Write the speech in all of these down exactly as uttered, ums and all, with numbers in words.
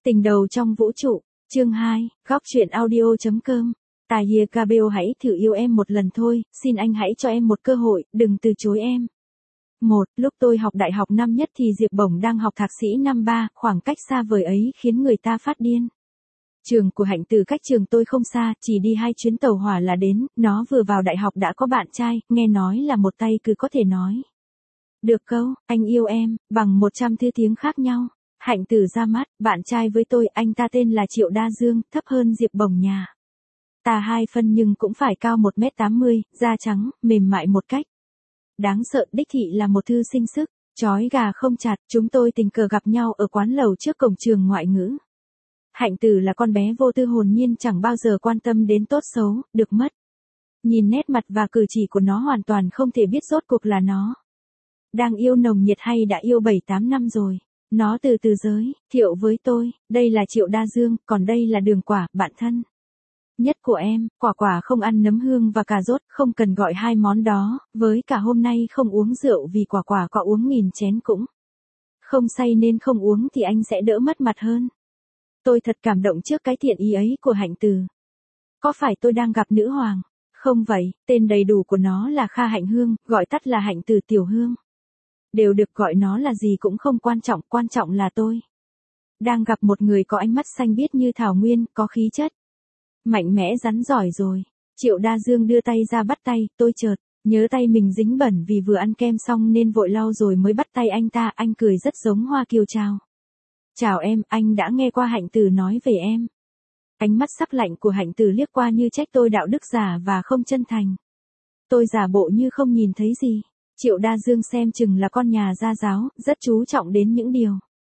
Tình đầu trong vũ trụ, chương hai, góc truyện audio.com. Tài Hiệp Gabriel hãy thử yêu em một lần thôi, xin anh hãy cho em một cơ hội, đừng từ chối em. Một, lúc tôi học đại học năm nhất thì Diệp Bổng đang học thạc sĩ năm ba, khoảng cách xa vời ấy khiến người ta phát điên. Trường của Hạnh từ cách trường tôi không xa, chỉ đi hai chuyến tàu hỏa là đến, nó vừa vào đại học đã có bạn trai, nghe nói là một tay cứ có thể nói được câu, anh yêu em, bằng một trăm thứ tiếng khác nhau. Hạnh từ ra mắt, bạn trai với tôi, anh ta tên là Triệu Đa Dương, thấp hơn Diệp Bổng nhà ta hai phân nhưng cũng phải cao một mét tám mươi, da trắng, mềm mại một cách đáng sợ, đích thị là một thư sinh sức, chói gà không chặt. Chúng tôi tình cờ gặp nhau ở quán lẩu trước cổng trường ngoại ngữ. Hạnh từ là con bé vô tư hồn nhiên, chẳng bao giờ quan tâm đến tốt xấu, được mất. Nhìn nét mặt và cử chỉ của nó hoàn toàn không thể biết rốt cuộc là nó đang yêu nồng nhiệt hay đã yêu bảy tám năm rồi. Nó từ từ giới thiệu với tôi, đây là Triệu Đa Dương, còn đây là Đường Quả, bạn thân nhất của em. Quả Quả không ăn nấm hương và cà rốt, không cần gọi hai món đó, với cả hôm nay không uống rượu vì Quả Quả có uống nghìn chén cũng không say nên không uống thì anh sẽ đỡ mất mặt hơn. Tôi thật cảm động trước cái thiện ý ấy của Hạnh từ. Có phải tôi đang gặp nữ hoàng? Không vậy, tên đầy đủ của nó là Kha Hạnh Hương, gọi tắt là Hạnh từ Tiểu Hương. Đều được gọi nó là gì cũng không quan trọng, quan trọng là tôi đang gặp một người có ánh mắt xanh biếc như thảo nguyên, có khí chất mạnh mẽ rắn giỏi rồi. Triệu Đa Dương đưa tay ra bắt tay, tôi chợt nhớ tay mình dính bẩn vì vừa ăn kem xong nên vội lau rồi mới bắt tay anh ta. Anh cười rất giống Hoa Kiều chào. Chào em, anh đã nghe qua Hạnh từ nói về em. Ánh mắt sắc lạnh của Hạnh từ liếc qua như trách tôi đạo đức giả và không chân thành. Tôi giả bộ như không nhìn thấy gì. Triệu Đa Dương xem chừng là con nhà gia giáo, rất chú trọng đến những điều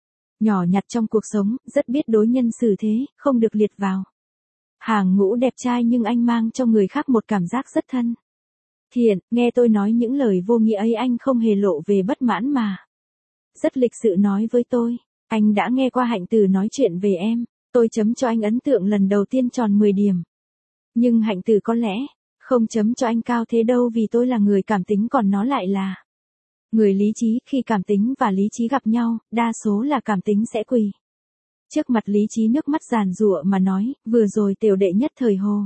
nhỏ nhặt trong cuộc sống, rất biết đối nhân xử thế, không được liệt vào hàng ngũ đẹp trai, nhưng anh mang cho người khác một cảm giác rất thân thiện. Nghe tôi nói những lời vô nghĩa ấy, anh không hề lộ về bất mãn mà rất lịch sự nói với tôi, anh đã nghe qua Hạnh từ nói chuyện về em. Tôi chấm cho anh ấn tượng lần đầu tiên tròn mười điểm. Nhưng Hạnh từ có lẽ không chấm cho anh cao thế đâu, vì tôi là người cảm tính còn nó lại là người lý trí. Khi cảm tính và lý trí gặp nhau, đa số là cảm tính sẽ quỳ trước mặt lý trí, nước mắt giàn giụa mà nói, vừa rồi tiểu đệ nhất thời hồ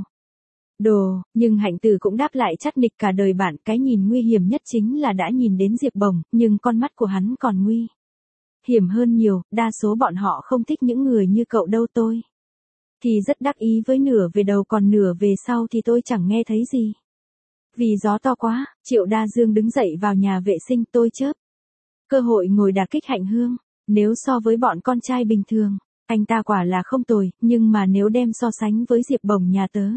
đồ. Nhưng Hạnh từ cũng đáp lại chắc nịch cả đời bạn. Cái nhìn nguy hiểm nhất chính là đã nhìn đến Diệp Bổng, nhưng con mắt của hắn còn nguy hiểm hơn nhiều. Đa số bọn họ không thích những người như cậu đâu. Tôi thì rất đắc ý với nửa về đầu, còn nửa về sau thì tôi chẳng nghe thấy gì. Vì gió to quá, Triệu Đa Dương đứng dậy vào nhà vệ sinh. Tôi chớp cơ hội ngồi đả kích Hạnh Hương. Nếu so với bọn con trai bình thường, anh ta quả là không tồi, nhưng mà nếu đem so sánh với Diệp Bổng nhà tớ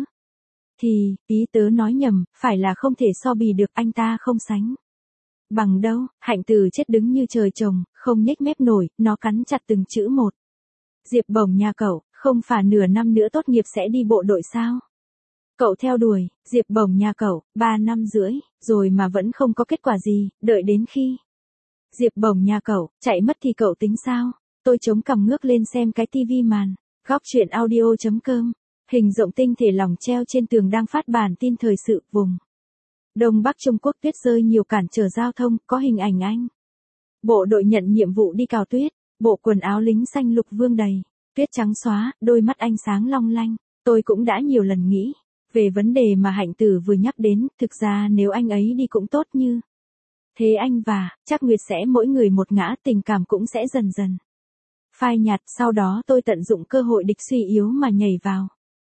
thì, ý tớ nói nhầm, phải là không thể so bì được, anh ta không sánh bằng đâu. Hạnh từ chết đứng như trời trồng, không nhếch mép nổi, nó cắn chặt từng chữ một. Diệp Bổng nhà cậu, không phải nửa năm nữa tốt nghiệp sẽ đi bộ đội sao? Cậu theo đuổi, Diệp Bổng nhà cậu, ba năm rưỡi, rồi mà vẫn không có kết quả gì, đợi đến khi Diệp Bổng nhà cậu chạy mất thì cậu tính sao? Tôi chống cằm ngước lên xem cái tivi màn góc truyện audio.com. Hình rộng tinh thể lỏng treo trên tường đang phát bản tin thời sự. Vùng Đông Bắc Trung Quốc tuyết rơi nhiều, cản trở giao thông. Có hình ảnh anh bộ đội nhận nhiệm vụ đi cào tuyết, bộ quần áo lính xanh lục vương đầy tuyết trắng xóa, đôi mắt anh sáng long lanh. Tôi cũng đã nhiều lần nghĩ về vấn đề mà Hạnh từ vừa nhắc đến. Thực ra nếu anh ấy đi cũng tốt như thế, anh và Trác Nguyệt sẽ mỗi người một ngã, tình cảm cũng sẽ dần dần phai nhạt. Sau đó tôi tận dụng cơ hội địch suy yếu mà nhảy vào.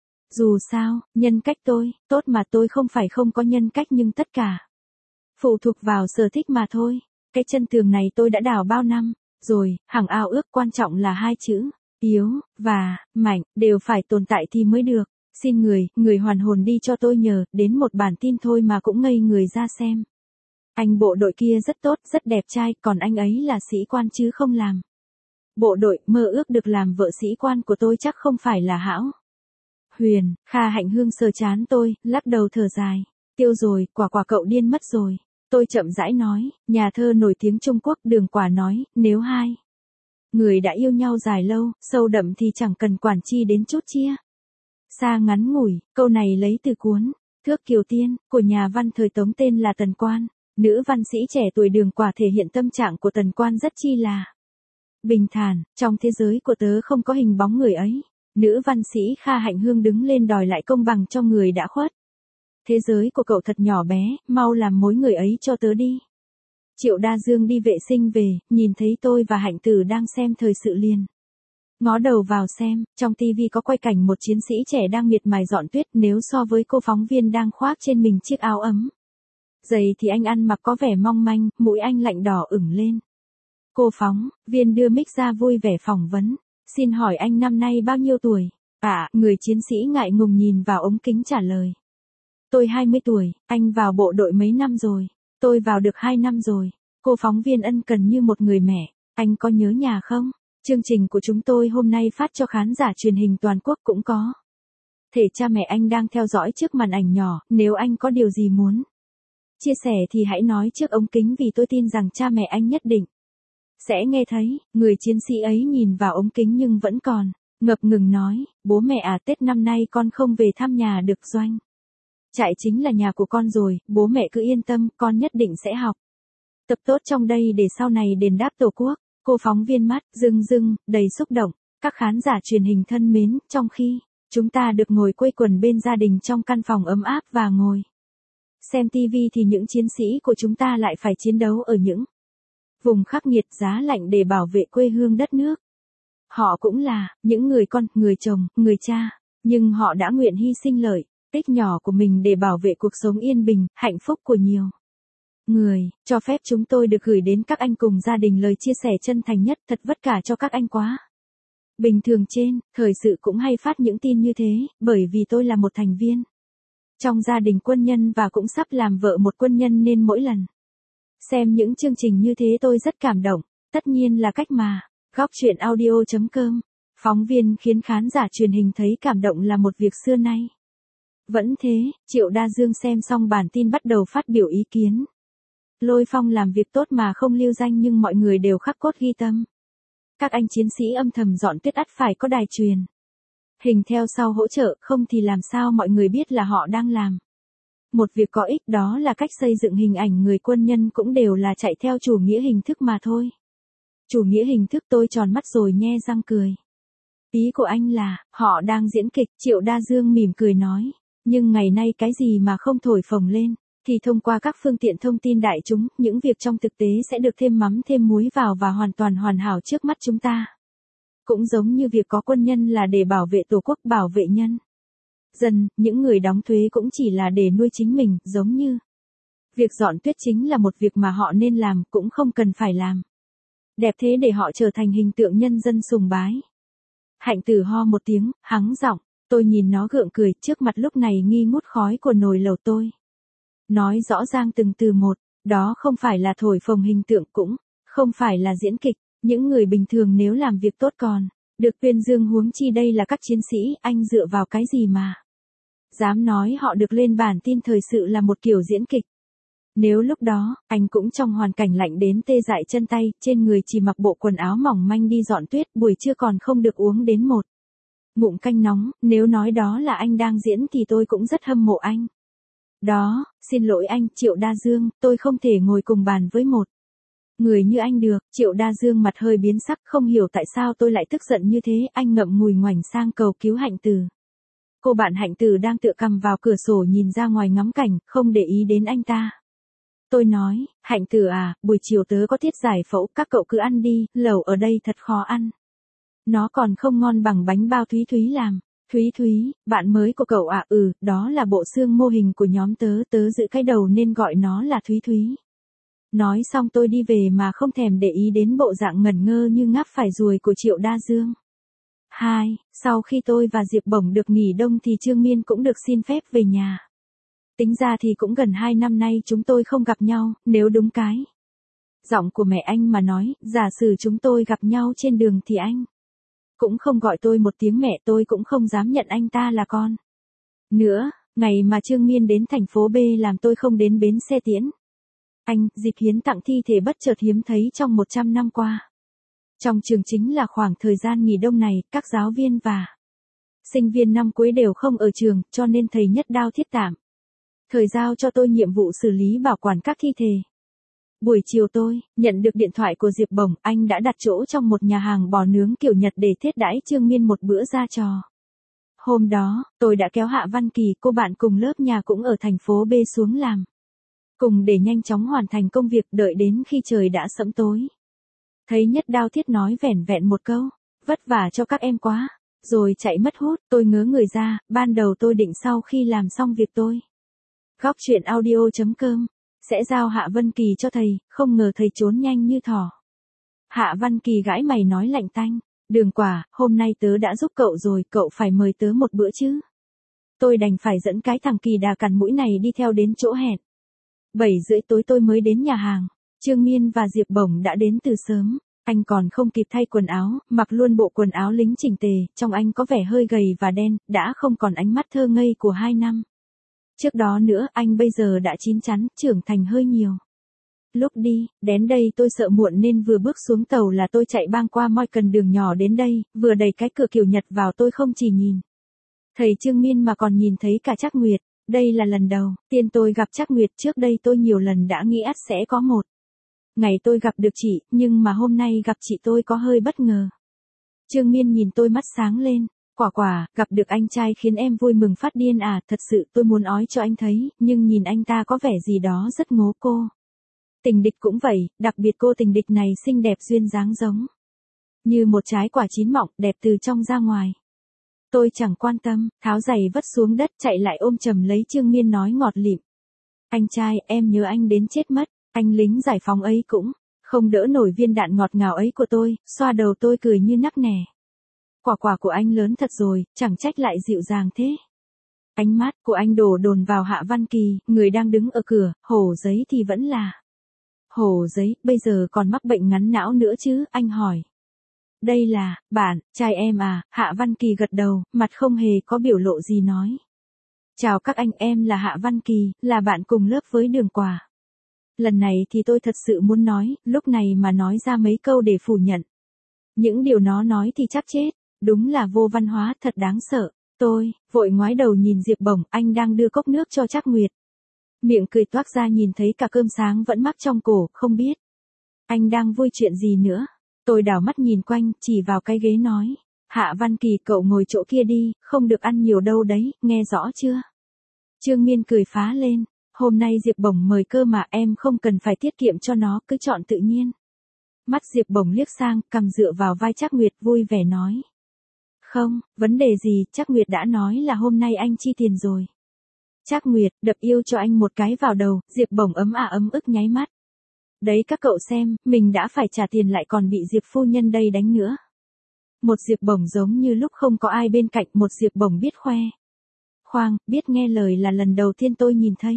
Dù sao, nhân cách tôi tốt mà. Tôi không phải không có nhân cách, nhưng tất cả phụ thuộc vào sở thích mà thôi. Cái chân tường này tôi đã đào bao năm rồi, hằng ao ước. Quan trọng là hai chữ yếu và mạnh đều phải tồn tại thì mới được. Xin người, người hoàn hồn đi cho tôi nhờ, đến một bản tin thôi mà cũng ngây người ra xem. Anh bộ đội kia rất tốt, rất đẹp trai, còn anh ấy là sĩ quan chứ không làm bộ đội. Mơ ước được làm vợ sĩ quan của tôi chắc không phải là hão huyền. Kha Hạnh Hương sờ chán tôi, lắc đầu thở dài. Tiêu rồi, Quả Quả cậu điên mất rồi. Tôi chậm rãi nói, nhà thơ nổi tiếng Trung Quốc Đường Quả nói, nếu hai người đã yêu nhau dài lâu, sâu đậm thì chẳng cần quản chi đến chút chia xa ngắn ngủi. Câu này lấy từ cuốn Thước Kiều Tiên của nhà văn thời Tống tên là Tần Quan. Nữ văn sĩ trẻ tuổi Đường Quả thể hiện tâm trạng của Tần Quan rất chi là Bình thản, trong thế giới của tớ không có hình bóng người ấy. Nữ văn sĩ Kha Hạnh Hương đứng lên đòi lại công bằng cho người đã khuất. Thế giới của cậu thật nhỏ bé, mau làm mối người ấy cho tớ đi. Triệu Đa Dương đi vệ sinh về, nhìn thấy tôi và Hạnh Tử đang xem thời sự liền. Ngó đầu vào xem, trong tivi có quay cảnh một chiến sĩ trẻ đang miệt mài dọn tuyết, nếu so với cô phóng viên đang khoác trên mình chiếc áo ấm. Giày thì anh ăn mặc có vẻ mong manh, mũi anh lạnh đỏ ửng lên. Cô phóng viên đưa mic ra vui vẻ phỏng vấn. Xin hỏi anh năm nay bao nhiêu tuổi? À, người chiến sĩ ngại ngùng nhìn vào ống kính trả lời. Tôi hai mươi tuổi, anh vào bộ đội mấy năm rồi? Tôi vào được hai năm rồi. Cô phóng viên ân cần như một người mẹ. Anh có nhớ nhà không? Chương trình của chúng tôi hôm nay phát cho khán giả truyền hình toàn quốc cũng có. Thể cha mẹ anh đang theo dõi trước màn ảnh nhỏ, nếu anh có điều gì muốn chia sẻ thì hãy nói trước ống kính vì tôi tin rằng cha mẹ anh nhất định sẽ nghe thấy. Người chiến sĩ ấy nhìn vào ống kính nhưng vẫn còn ngập ngừng nói, bố mẹ à, Tết năm nay con không về thăm nhà được, Doanh trại chính là nhà của con rồi, bố mẹ cứ yên tâm, con nhất định sẽ học tập tốt trong đây để sau này đền đáp Tổ quốc. Cô phóng viên mắt rưng rưng, đầy xúc động. Các khán giả truyền hình thân mến, trong khi chúng ta được ngồi quây quần bên gia đình trong căn phòng ấm áp và ngồi xem tivi thì những chiến sĩ của chúng ta lại phải chiến đấu ở những vùng khắc nghiệt giá lạnh để bảo vệ quê hương đất nước. Họ cũng là những người con, người chồng, người cha, nhưng họ đã nguyện hy sinh lợi ích nhỏ của mình để bảo vệ cuộc sống yên bình, hạnh phúc của nhiều người. Cho phép chúng tôi được gửi đến các anh cùng gia đình lời chia sẻ chân thành nhất, thật vất vả cho các anh quá. Bình thường trên, thời sự cũng hay phát những tin như thế, bởi vì tôi là một thành viên trong gia đình quân nhân và cũng sắp làm vợ một quân nhân nên mỗi lần xem những chương trình như thế tôi rất cảm động. Tất nhiên là cách mà góc chuyện audio chấm com phóng viên khiến khán giả truyền hình thấy cảm động là một việc xưa nay vẫn thế. Triệu Đa Dương xem xong bản tin bắt đầu phát biểu ý kiến. Lôi Phong làm việc tốt mà không lưu danh nhưng mọi người đều khắc cốt ghi tâm. Các anh chiến sĩ âm thầm dọn tuyết ắt phải có đài truyền hình theo sau hỗ trợ, không thì làm sao mọi người biết là họ đang làm một việc có ích, đó là cách xây dựng hình ảnh người quân nhân cũng đều là chạy theo chủ nghĩa hình thức mà thôi. Chủ nghĩa hình thức, tôi tròn mắt rồi nhe răng cười. Ý của anh là, họ đang diễn kịch. Triệu Đa Dương mỉm cười nói, nhưng ngày nay cái gì mà không thổi phồng lên, thì thông qua các phương tiện thông tin đại chúng, những việc trong thực tế sẽ được thêm mắm thêm muối vào và hoàn toàn hoàn hảo trước mắt chúng ta. Cũng giống như việc có quân nhân là để bảo vệ Tổ quốc, bảo vệ nhân dân, những người đóng thuế cũng chỉ là để nuôi chính mình, giống như việc dọn tuyết chính là một việc mà họ nên làm, cũng không cần phải làm đẹp thế để họ trở thành hình tượng nhân dân sùng bái. Hạnh Tử ho một tiếng, hắng giọng, tôi nhìn nó gượng cười, trước mặt lúc này nghi ngút khói của nồi lẩu tôi nói rõ ràng từng từ một, đó không phải là thổi phồng hình tượng, cũng không phải là diễn kịch. Những người bình thường nếu làm việc tốt còn được tuyên dương, huống chi đây là các chiến sĩ. Anh dựa vào cái gì mà dám nói họ được lên bản tin thời sự là một kiểu diễn kịch? Nếu lúc đó anh cũng trong hoàn cảnh lạnh đến tê dại chân tay, trên người chỉ mặc bộ quần áo mỏng manh đi dọn tuyết, buổi trưa còn không được uống đến một ngụm canh nóng, nếu nói đó là anh đang diễn thì tôi cũng rất hâm mộ anh. Đó, xin lỗi anh, Triệu Đa Dương, tôi không thể ngồi cùng bàn với một người như anh được. Triệu Đa Dương mặt hơi biến sắc, không hiểu tại sao tôi lại tức giận như thế. Anh ngậm ngùi ngoảnh sang cầu cứu Hạnh Tử. Cô bạn Hạnh Tử đang tựa cằm vào cửa sổ nhìn ra ngoài ngắm cảnh, không để ý đến anh ta. Tôi nói, Hạnh Tử à, buổi chiều tớ có tiết giải phẫu, các cậu cứ ăn đi, lẩu ở đây thật khó ăn. Nó còn không ngon bằng bánh bao Thúy Thúy làm. Thúy Thúy, bạn mới của cậu à? Ừ, đó là bộ xương mô hình của nhóm tớ, tớ giữ cái đầu nên gọi nó là Thúy Thúy. Nói xong tôi đi về mà không thèm để ý đến bộ dạng ngẩn ngơ như ngáp phải ruồi của Triệu Đa Dương. Hai, sau khi tôi và Diệp Bổng được nghỉ đông thì Trương Miên cũng được xin phép về nhà. Tính ra thì cũng gần hai năm nay chúng tôi không gặp nhau, nếu đúng cái giọng của mẹ anh mà nói, giả sử chúng tôi gặp nhau trên đường thì anh cũng không gọi tôi một tiếng mẹ, tôi cũng không dám nhận anh ta là con. Nữa, ngày mà Trương Miên đến thành phố B làm tôi không đến bến xe tiễn anh, dịp hiến tặng thi thể bất chợt hiếm thấy trong một trăm năm qua. Trong trường chính là khoảng thời gian nghỉ đông này, các giáo viên và sinh viên năm cuối đều không ở trường, cho nên thầy Nhất Đao thiết tạm thời giao cho tôi nhiệm vụ xử lý bảo quản các thi thể Buổi chiều tôi nhận được điện thoại của Diệp Bổng, anh đã đặt chỗ trong một nhà hàng bò nướng kiểu Nhật để thiết đãi Trương Miên một bữa ra trò. Hôm đó, tôi đã kéo Hạ Văn Kỳ, cô bạn cùng lớp nhà cũng ở thành phố B xuống làm. Cùng để nhanh chóng hoàn thành công việc, đợi đến khi trời đã sẫm tối. Thấy Nhất Đao Thiết nói vẻn vẹn một câu, vất vả cho các em quá, rồi chạy mất hút, tôi ngớ người ra, ban đầu tôi định sau khi làm xong việc tôi. Góc truyện audio.com sẽ giao Hạ Văn Kỳ cho thầy, không ngờ thầy trốn nhanh như thỏ. Hạ Văn Kỳ gãi mày nói lạnh tanh, Đường Quả, hôm nay tớ đã giúp cậu rồi, cậu phải mời tớ một bữa chứ. Tôi đành phải dẫn cái thằng kỳ đà cằn mũi này đi theo đến chỗ hẹn. Bảy rưỡi tối tôi mới đến nhà hàng, Trương Miên và Diệp Bổng đã đến từ sớm. Anh còn không kịp thay quần áo, mặc luôn bộ quần áo lính chỉnh tề, trong anh có vẻ hơi gầy và đen, đã không còn ánh mắt thơ ngây của hai năm. Trước đó nữa, anh bây giờ đã chín chắn, trưởng thành hơi nhiều. Lúc đi, đến đây tôi sợ muộn nên vừa bước xuống tàu là tôi chạy băng qua moi cần đường nhỏ đến đây, vừa đẩy cái cửa kiểu Nhật vào tôi không chỉ nhìn thầy Trương Miên mà còn nhìn thấy cả Trác Nguyệt. Đây là lần đầu tiên tôi gặp Trác Nguyệt, trước đây tôi nhiều lần đã nghĩ ắt sẽ có một ngày tôi gặp được chị, nhưng mà hôm nay gặp chị tôi có hơi bất ngờ. Trương Miên nhìn tôi mắt sáng lên, Quả Quả, gặp được anh trai khiến em vui mừng phát điên à, thật sự tôi muốn ói cho anh thấy, nhưng nhìn anh ta có vẻ gì đó rất ngố cô. Tình địch cũng vậy, đặc biệt cô tình địch này xinh đẹp duyên dáng giống như một trái quả chín mọng, đẹp từ trong ra ngoài. Tôi chẳng quan tâm, tháo giày vất xuống đất chạy lại ôm chầm lấy Trương Miên nói ngọt lịm. Anh trai, em nhớ anh đến chết mất, anh lính giải phóng ấy cũng không đỡ nổi viên đạn ngọt ngào ấy của tôi, xoa đầu tôi cười như nắc nẻ. Quả Quả của anh lớn thật rồi, chẳng trách lại dịu dàng thế. Ánh mắt của anh đổ dồn vào Hạ Văn Kỳ, người đang đứng ở cửa, Hổ Giấy thì vẫn là Hổ Giấy, bây giờ còn mắc bệnh ngắn não nữa chứ, anh hỏi. Đây là, bạn, trai em à, Hạ Văn Kỳ gật đầu, mặt không hề có biểu lộ gì nói. Chào các anh, em là Hạ Văn Kỳ, là bạn cùng lớp với Đường Quả. Lần này thì tôi thật sự muốn nói, lúc này mà nói ra mấy câu để phủ nhận những điều nó nói thì chắc chết, đúng là vô văn hóa, thật đáng sợ. Tôi vội ngoái đầu nhìn Diệp Bổng, anh đang đưa cốc nước cho Trác Nguyệt. Miệng cười toác ra nhìn thấy cả cơm sáng vẫn mắc trong cổ, không biết anh đang vui chuyện gì nữa. Tôi đảo mắt nhìn quanh, chỉ vào cái ghế nói, Hạ Văn Kỳ cậu ngồi chỗ kia đi, không được ăn nhiều đâu đấy, nghe rõ chưa? Trương Miên cười phá lên, hôm nay Diệp Bổng mời cơ mà, em không cần phải tiết kiệm cho nó, cứ chọn tự nhiên. Mắt Diệp Bổng liếc sang, cầm dựa vào vai Trác Nguyệt vui vẻ nói. Không, vấn đề gì, Trác Nguyệt đã nói là hôm nay anh chi tiền rồi. Trác Nguyệt, đập yêu cho anh một cái vào đầu, Diệp Bổng ấm à ấm ức nháy mắt. Đấy các cậu xem, mình đã phải trả tiền lại còn bị Diệp phu nhân đây đánh nữa. Một Diệp Bổng giống như lúc không có ai bên cạnh, một Diệp Bổng biết khoe khoang, biết nghe lời là lần đầu tiên tôi nhìn thấy.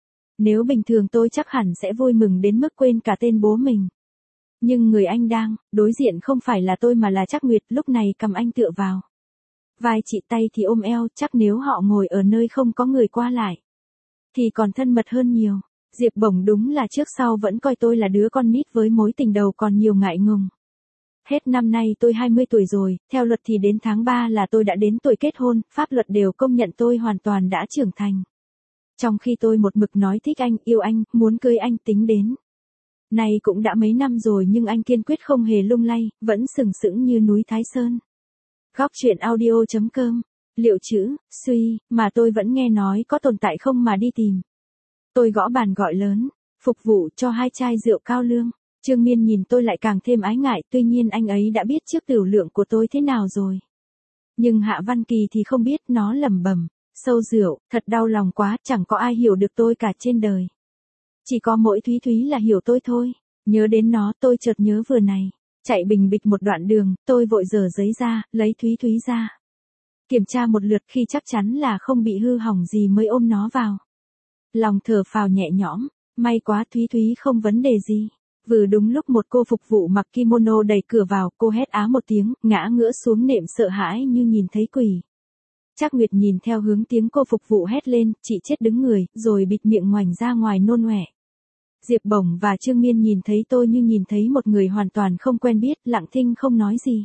Nếu bình thường tôi chắc hẳn sẽ vui mừng đến mức quên cả tên bố mình. Nhưng người anh đang đối diện không phải là tôi mà là Trác Nguyệt, lúc này cầm anh tựa vào vai chị, tay thì ôm eo, chắc nếu họ ngồi ở nơi không có người qua lại thì còn thân mật hơn nhiều. Diệp Bổng đúng là trước sau vẫn coi tôi là đứa con nít với mối tình đầu còn nhiều ngại ngùng. Hết năm nay tôi hai mươi tuổi rồi, theo luật thì đến tháng ba là tôi đã đến tuổi kết hôn, pháp luật đều công nhận tôi hoàn toàn đã trưởng thành. Trong khi tôi một mực nói thích anh, yêu anh, muốn cưới anh, tính đến nay cũng đã mấy năm rồi nhưng anh kiên quyết không hề lung lay, vẫn sừng sững như núi Thái Sơn. Góc truyện audio.com, liệu chữ, suy, mà tôi vẫn nghe nói có tồn tại không mà đi tìm. Tôi gõ bàn gọi lớn, phục vụ cho hai chai rượu cao lương. Trương Miên nhìn tôi lại càng thêm ái ngại, tuy nhiên anh ấy đã biết trước tiểu lượng của tôi thế nào rồi. Nhưng Hạ Văn Kỳ thì không biết, nó lẩm bẩm, sâu rượu, thật đau lòng quá, chẳng có ai hiểu được tôi cả trên đời. Chỉ có mỗi Thúy Thúy là hiểu tôi thôi. Nhớ đến nó tôi chợt nhớ vừa này. Chạy bình bịch một đoạn đường, tôi vội dở giấy ra, lấy Thúy Thúy ra. Kiểm tra một lượt, khi chắc chắn là không bị hư hỏng gì mới ôm nó vào. Lòng thở phào nhẹ nhõm, may quá Thúy Thúy không vấn đề gì. Vừa đúng lúc một cô phục vụ mặc kimono đẩy cửa vào, cô hét á một tiếng, ngã ngửa xuống nệm sợ hãi như nhìn thấy quỷ. Trác Nguyệt nhìn theo hướng tiếng cô phục vụ hét lên, chị chết đứng người, rồi bịt miệng ngoảnh ra ngoài nôn ọe. Diệp Bổng và Trương Miên nhìn thấy tôi như nhìn thấy một người hoàn toàn không quen biết, lặng thinh không nói gì.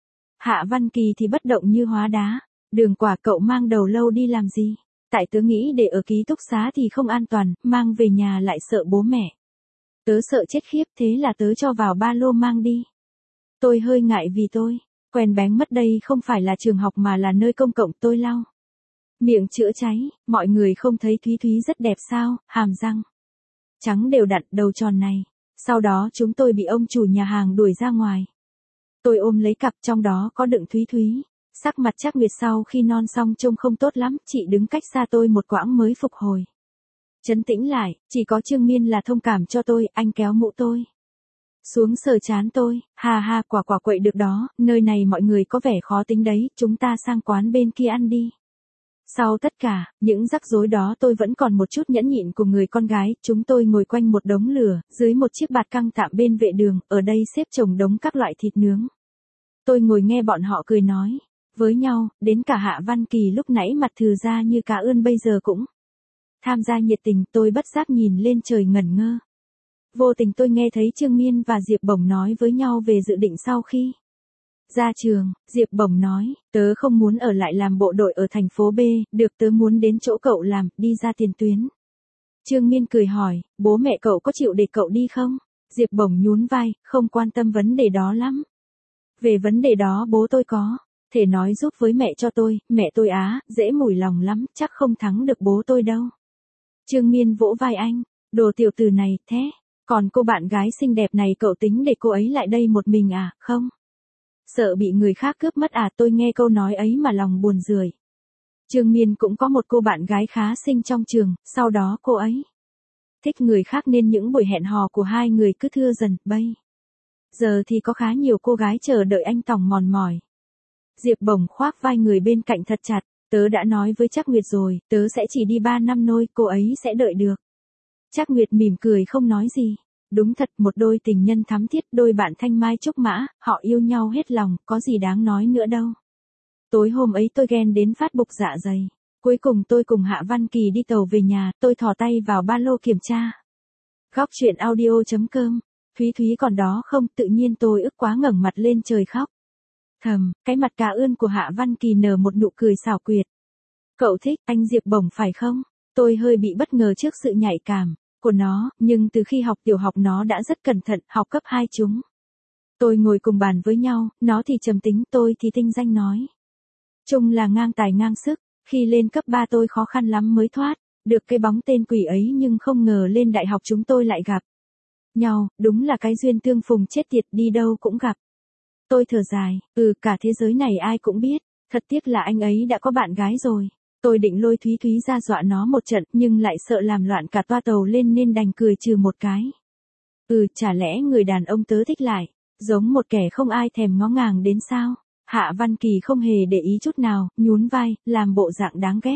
Hạ Văn Kỳ thì bất động như hóa đá. Đường Quả, cậu mang đầu lâu đi làm gì? Tại tớ nghĩ để ở ký túc xá thì không an toàn, mang về nhà lại sợ bố mẹ Tớ sợ chết khiếp thế là tớ cho vào ba lô mang đi. Tôi hơi ngại vì tôi, quen bén mất đây không phải là trường học mà là nơi công cộng tôi lau. Miệng chữa cháy, mọi người không thấy Thúy Thúy rất đẹp sao, hàm răng trắng đều đặn đầu tròn này. Sau đó chúng tôi bị ông chủ nhà hàng đuổi ra ngoài. Tôi ôm lấy cặp trong đó có đựng Thúy Thúy. Sắc mặt Trác Nguyệt sau khi non xong trông không tốt lắm, chị đứng cách xa tôi một quãng mới phục hồi. Trấn tĩnh lại, chỉ có Trương Miên là thông cảm cho tôi, anh kéo mũ tôi xuống sờ chán tôi, hà hà quả quả quậy được đó, nơi này mọi người có vẻ khó tính đấy, chúng ta sang quán bên kia ăn đi. Sau tất cả, những rắc rối đó tôi vẫn còn một chút nhẫn nhịn cùng người con gái, chúng tôi ngồi quanh một đống lửa, dưới một chiếc bạt căng tạm bên vệ đường, ở đây xếp chồng đống các loại thịt nướng. Tôi ngồi nghe bọn họ cười nói với nhau, đến cả Hạ Văn Kỳ lúc nãy mặt thừ ra như cá ươn bây giờ cũng tham gia nhiệt tình, tôi bất giác nhìn lên trời ngẩn ngơ. Vô tình tôi nghe thấy Trương Miên và Diệp Bổng nói với nhau về dự định sau khi ra trường. Diệp Bổng nói, tớ không muốn ở lại làm bộ đội ở thành phố B, được, tớ muốn đến chỗ cậu làm, đi ra tiền tuyến. Trương Miên cười hỏi, bố mẹ cậu có chịu để cậu đi không? Diệp Bổng nhún vai, không quan tâm vấn đề đó lắm. Về vấn đề đó bố tôi có thể nói giúp với mẹ cho tôi, mẹ tôi á, dễ mủi lòng lắm, chắc không thắng được bố tôi đâu. Trương Miên vỗ vai anh, đồ tiểu tử này, thế, còn cô bạn gái xinh đẹp này cậu tính để cô ấy lại đây một mình à, không? Sợ bị người khác cướp mất à, tôi nghe câu nói ấy mà lòng buồn rười. Trương Miên cũng có một cô bạn gái khá xinh trong trường, sau đó cô ấy thích người khác nên những buổi hẹn hò của hai người cứ thưa dần, bây giờ thì có khá nhiều cô gái chờ đợi anh tòng mòn mỏi. Diệp Bổng khoác vai người bên cạnh thật chặt, tớ đã nói với Trác Nguyệt rồi, tớ sẽ chỉ đi ba năm thôi, cô ấy sẽ đợi được. Trác Nguyệt mỉm cười không nói gì. Đúng thật, một đôi tình nhân thắm thiết, đôi bạn thanh mai trúc mã, họ yêu nhau hết lòng, có gì đáng nói nữa đâu. Tối hôm ấy tôi ghen đến phát bục dạ dày. Cuối cùng tôi cùng Hạ Văn Kỳ đi tàu về nhà, tôi thò tay vào ba lô kiểm tra. Góc truyện audio chấm com, Thúy Thúy còn đó không, tự nhiên tôi ức quá ngẩng mặt lên trời khóc. Thầm, cái mặt cá ươn của Hạ Văn Kỳ nở một nụ cười xảo quyệt. Cậu thích anh Diệp Bổng phải không? Tôi hơi bị bất ngờ trước sự nhạy cảm của nó, nhưng từ khi học tiểu học nó đã rất cẩn thận, học cấp hai chúng tôi ngồi cùng bàn với nhau, nó thì trầm tính, tôi thì tinh danh nói chung là ngang tài ngang sức. Khi lên cấp ba tôi khó khăn lắm mới thoát được cái bóng tên quỷ ấy, nhưng không ngờ lên đại học chúng tôi lại gặp nhau, đúng là cái duyên tương phùng chết tiệt, đi đâu cũng gặp. Tôi thở dài, ừ, cả thế giới này ai cũng biết, thật tiếc là anh ấy đã có bạn gái rồi. Tôi định lôi Thúy Thúy ra dọa nó một trận, nhưng lại sợ làm loạn cả toa tàu lên nên đành cười trừ một cái. Ừ, chả lẽ người đàn ông tớ thích lại giống một kẻ không ai thèm ngó ngàng đến sao? Hạ Văn Kỳ không hề để ý chút nào, nhún vai, làm bộ dạng đáng ghét.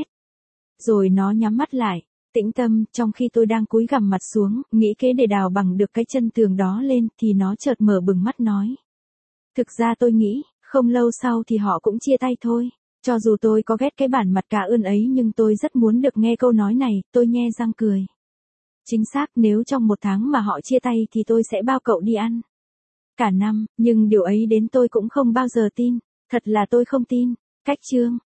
Rồi nó nhắm mắt lại, tĩnh tâm, trong khi tôi đang cúi gằm mặt xuống, nghĩ kế để đào bằng được cái chân tường đó lên, thì nó chợt mở bừng mắt nói. Thực ra tôi nghĩ, không lâu sau thì họ cũng chia tay thôi. Cho dù tôi có ghét cái bản mặt cá ươn ấy nhưng tôi rất muốn được nghe câu nói này, tôi nhe răng cười. Chính xác, nếu trong một tháng mà họ chia tay thì tôi sẽ bao cậu đi ăn cả năm, nhưng điều ấy đến tôi cũng không bao giờ tin. Thật là tôi không tin. Cách chương